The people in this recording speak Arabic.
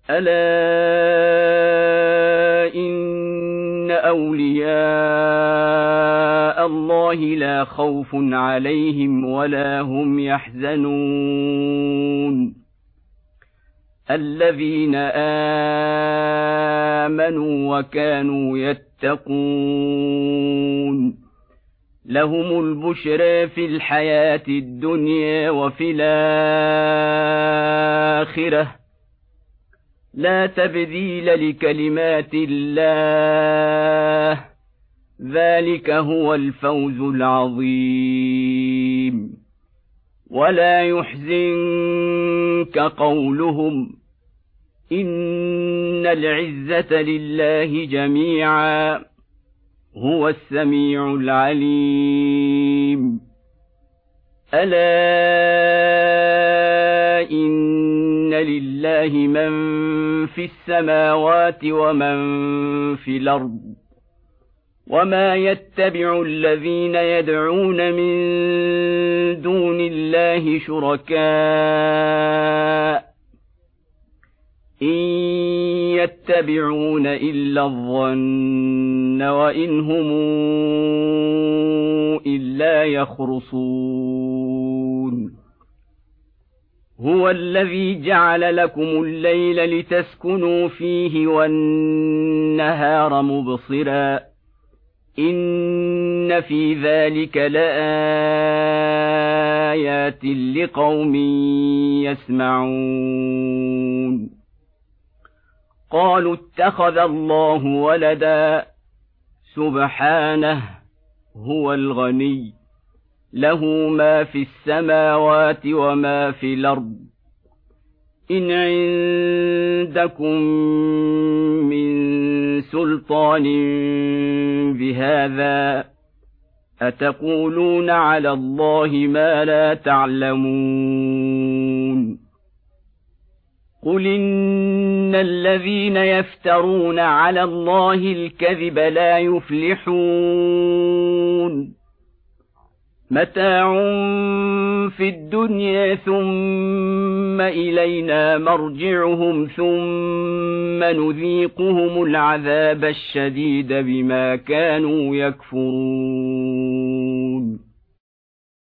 ألا إن أولياء الله لا خوف عليهم ولا هم يحزنون الذين آمنوا وكانوا يتقون لهم البشرى في الحياة الدنيا وفي الآخرة لا تبديل لكلمات الله ذلك هو الفوز العظيم ولا يحزنك قولهم إن العزة لله جميعا هو السميع العليم ألا إن لله من في السماوات ومن في الأرض وما يتبع الذين يدعون من دون الله شركاء إن يتبعون إلا الظن وإن هم إلا يخرصون هو الذي جعل لكم الليل لتسكنوا فيه والنهار مبصرا إن في ذلك لآيات لقوم يسمعون قالوا اتخذ الله ولدا سبحانه هو الغني له ما في السماوات وما في الأرض إن عندكم من سلطان بهذا أتقولون على الله ما لا تعلمون قل إن الذين يفترون على الله الكذب لا يفلحون متاع في الدنيا ثم إلينا مرجعهم ثم نذيقهم العذاب الشديد بما كانوا يكفرون